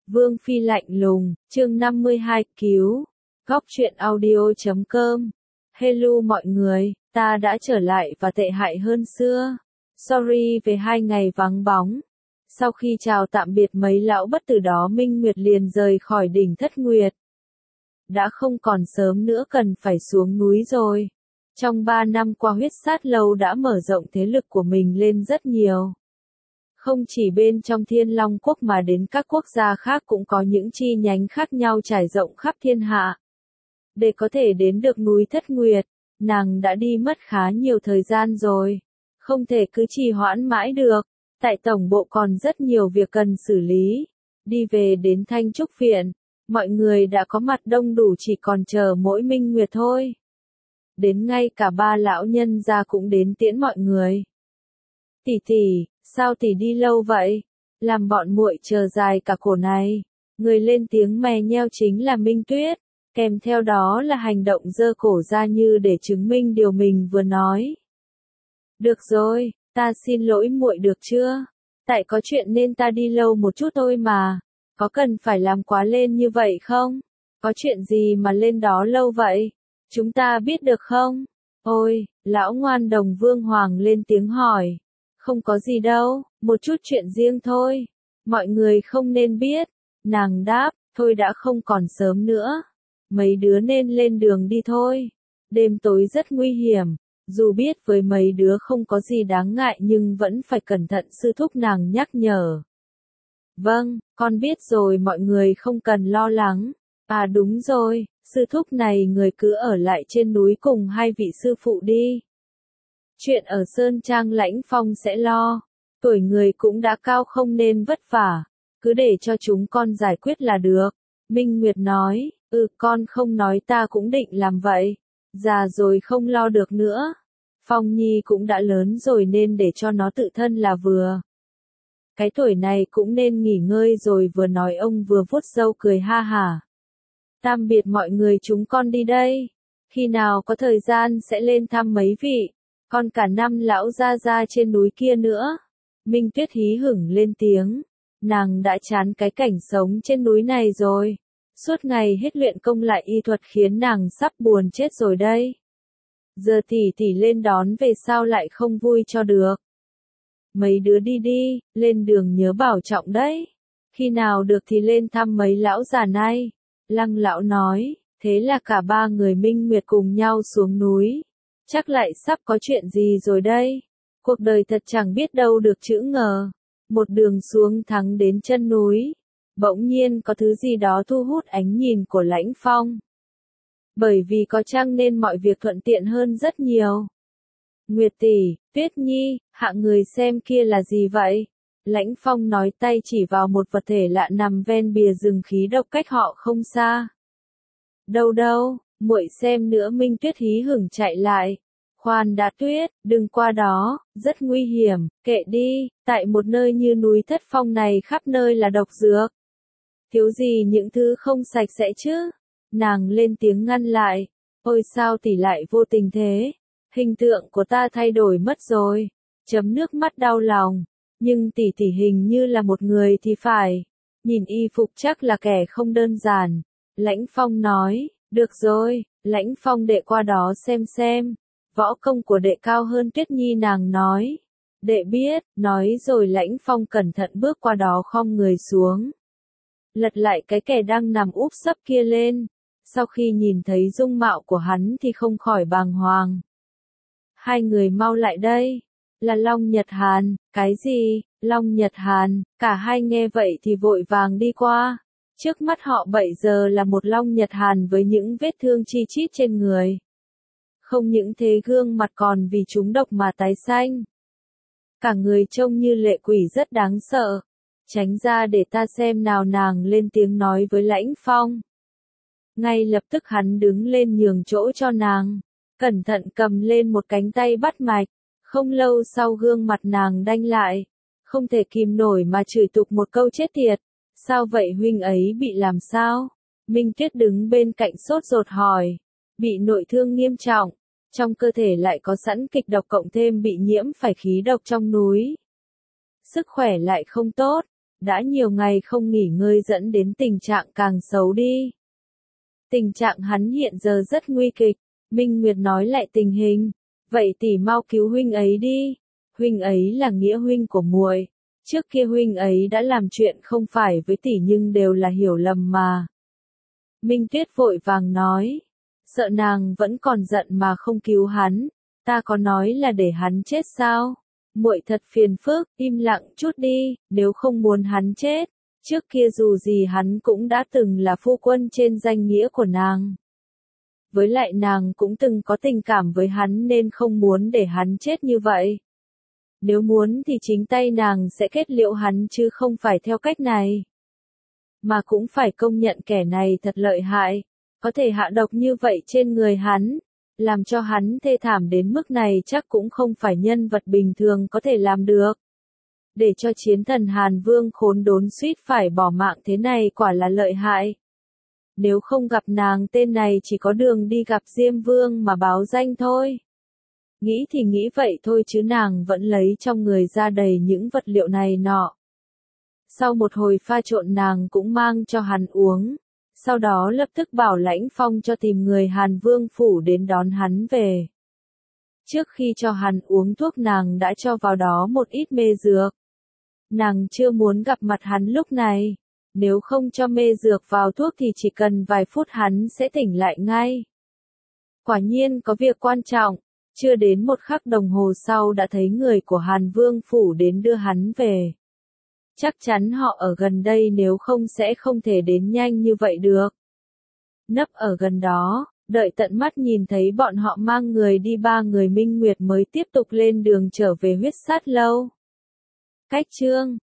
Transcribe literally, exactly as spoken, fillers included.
Vương Phi lạnh lùng, chương năm mươi hai, cứu. Góc truyện audio chấm com. Hello mọi người, ta đã trở lại và tệ hại hơn xưa. Sorry về hai ngày vắng bóng. Sau khi chào tạm biệt mấy lão bất tử đó, Minh Nguyệt liền rời khỏi đỉnh Thất Nguyệt. Đã không còn sớm nữa cần phải xuống núi rồi. Trong ba năm qua, huyết sát lâu đã mở rộng thế lực của mình lên rất nhiều. Không chỉ bên trong Thiên Long Quốc mà đến các quốc gia khác cũng có những chi nhánh khác nhau trải rộng khắp thiên hạ. Để có thể đến được núi Thất Nguyệt, nàng đã đi mất khá nhiều thời gian rồi. Không thể cứ trì hoãn mãi được. Tại tổng bộ còn rất nhiều việc cần xử lý. Đi về đến Thanh Trúc Viện, mọi người đã có mặt đông đủ, chỉ còn chờ mỗi Minh Nguyệt thôi. Đến ngay cả ba lão nhân gia cũng đến tiễn mọi người. Tỷ tỷ, sao tỷ đi lâu vậy? Làm bọn muội chờ dài cả cổ này. Người lên tiếng mè nheo chính là Minh Tuyết, kèm theo đó là hành động giơ cổ ra như để chứng minh điều mình vừa nói. Được rồi, ta xin lỗi muội được chưa? Tại có chuyện nên ta đi lâu một chút thôi mà. Có cần phải làm quá lên như vậy không? Có chuyện gì mà lên đó lâu vậy? Chúng ta biết được không? Ôi, lão ngoan đồng Vương Hoàng lên tiếng hỏi. Không có gì đâu, một chút chuyện riêng thôi. Mọi người không nên biết. Nàng đáp, thôi đã không còn sớm nữa. Mấy đứa nên lên đường đi thôi. Đêm tối rất nguy hiểm. Dù biết với mấy đứa không có gì đáng ngại nhưng vẫn phải cẩn thận, sư thúc nàng nhắc nhở. Vâng, con biết rồi, mọi người không cần lo lắng. À đúng rồi, sư thúc này người cứ ở lại trên núi cùng hai vị sư phụ đi. Chuyện ở Sơn Trang Lãnh Phong sẽ lo. Tuổi người cũng đã cao không nên vất vả. Cứ để cho chúng con giải quyết là được. Minh Nguyệt nói, ừ con không nói ta cũng định làm vậy. Già rồi không lo được nữa. Phong Nhi cũng đã lớn rồi nên để cho nó tự thân là vừa. Cái tuổi này cũng nên nghỉ ngơi rồi, vừa nói ông vừa vuốt râu cười ha hả. Tạm biệt mọi người, chúng con đi đây. Khi nào có thời gian sẽ lên thăm mấy vị. Còn cả năm lão gia gia trên núi kia nữa. Minh Tuyết hí hửng lên tiếng. Nàng đã chán cái cảnh sống trên núi này rồi. Suốt ngày hết luyện công lại y thuật khiến nàng sắp buồn chết rồi đây. Giờ tỷ tỷ lên đón về sao lại không vui cho được. Mấy đứa đi đi, lên đường nhớ bảo trọng đấy. Khi nào được thì lên thăm mấy lão già này. Lăng lão nói, thế là cả ba người Minh Nguyệt cùng nhau xuống núi. Chắc lại sắp có chuyện gì rồi đây. Cuộc đời thật chẳng biết đâu được chữ ngờ. Một đường xuống thắng đến chân núi. Bỗng nhiên có thứ gì đó thu hút ánh nhìn của Lãnh Phong. Bởi vì có trăng nên mọi việc thuận tiện hơn rất nhiều. Nguyệt tỷ, Tuyết Nhi, hạng người xem kia là gì vậy? Lãnh Phong nói, tay chỉ vào một vật thể lạ nằm ven bìa rừng khí độc cách họ không xa. Đâu đâu, muội xem nữa. Minh Tuyết hí hửng chạy lại. Khoan đã Tuyết, đừng qua đó, rất nguy hiểm, kệ đi, tại một nơi như núi Thất Phong này khắp nơi là độc dược. Thiếu gì những thứ không sạch sẽ chứ? Nàng lên tiếng ngăn lại. Ôi sao tỷ lại vô tình thế? Hình tượng của ta thay đổi mất rồi. Chấm nước mắt đau lòng. Nhưng tỷ tỷ hình như là một người thì phải. Nhìn y phục chắc là kẻ không đơn giản. Lãnh Phong nói, được rồi, Lãnh Phong đệ qua đó xem xem. Võ công của đệ cao hơn Tuyết Nhi, nàng nói. Đệ biết, nói rồi Lãnh Phong cẩn thận bước qua đó, khom người xuống. Lật lại cái kẻ đang nằm úp sấp kia lên. Sau khi nhìn thấy dung mạo của hắn thì không khỏi bàng hoàng. Hai người mau lại đây. Là Long Nhật Hàn. Cái gì? Long Nhật Hàn? Cả hai nghe vậy thì vội vàng đi qua. Trước mắt họ bây giờ là một Long Nhật Hàn với những vết thương chi chít trên người. Không những thế, gương mặt còn vì trúng độc mà tái xanh. Cả người trông như lệ quỷ, rất đáng sợ. Tránh ra để ta xem nào, nàng lên tiếng nói với Lãnh Phong. Ngay lập tức hắn đứng lên nhường chỗ cho nàng. Cẩn thận cầm lên một cánh tay bắt mạch. Không lâu sau gương mặt nàng đanh lại. Không thể kìm nổi mà chửi tục một câu, chết tiệt. Sao vậy huynh ấy bị làm sao? Minh Tuyết đứng bên cạnh sốt ruột hỏi. Bị nội thương nghiêm trọng. Trong cơ thể lại có sẵn kịch độc cộng thêm bị nhiễm phải khí độc trong núi. Sức khỏe lại không tốt. đã nhiều ngày không nghỉ ngơi dẫn đến tình trạng càng xấu đi. Tình trạng hắn hiện giờ rất nguy kịch, Minh Nguyệt nói lại tình hình, vậy tỷ mau cứu huynh ấy đi, huynh ấy là nghĩa huynh của muội, trước kia huynh ấy đã làm chuyện không phải với tỷ nhưng đều là hiểu lầm mà. Minh Tuyết vội vàng nói, sợ nàng vẫn còn giận mà không cứu hắn, ta có nói là để hắn chết sao? Muội thật phiền phức, im lặng chút đi, nếu không muốn hắn chết, trước kia dù gì hắn cũng đã từng là phu quân trên danh nghĩa của nàng. Với lại nàng cũng từng có tình cảm với hắn nên không muốn để hắn chết như vậy. Nếu muốn thì chính tay nàng sẽ kết liễu hắn chứ không phải theo cách này. Mà cũng phải công nhận kẻ này thật lợi hại, có thể hạ độc như vậy trên người hắn, làm cho hắn thê thảm đến mức này chắc cũng không phải nhân vật bình thường có thể làm được. Để cho chiến thần Hàn Vương khốn đốn suýt phải bỏ mạng thế này quả là lợi hại. Nếu không gặp nàng tên này chỉ có đường đi gặp Diêm Vương mà báo danh thôi. Nghĩ thì nghĩ vậy thôi chứ nàng vẫn lấy trong người ra đầy những vật liệu này nọ. Sau một hồi pha trộn nàng cũng mang cho hắn uống, sau đó lập tức bảo Lãnh Phong cho tìm người Hàn Vương phủ đến đón hắn về. Trước khi cho hắn uống thuốc nàng đã cho vào đó một ít mê dược. Nàng chưa muốn gặp mặt hắn lúc này, nếu không cho mê dược vào thuốc thì chỉ cần vài phút hắn sẽ tỉnh lại ngay. Quả nhiên có việc quan trọng, chưa đến một khắc đồng hồ sau đã thấy người của Hàn Vương phủ đến đưa hắn về. Chắc chắn họ ở gần đây nếu không sẽ không thể đến nhanh như vậy được. Nấp ở gần đó, đợi tận mắt nhìn thấy bọn họ mang người đi ba người Minh Nguyệt mới tiếp tục lên đường trở về huyết sát lâu. Cách chương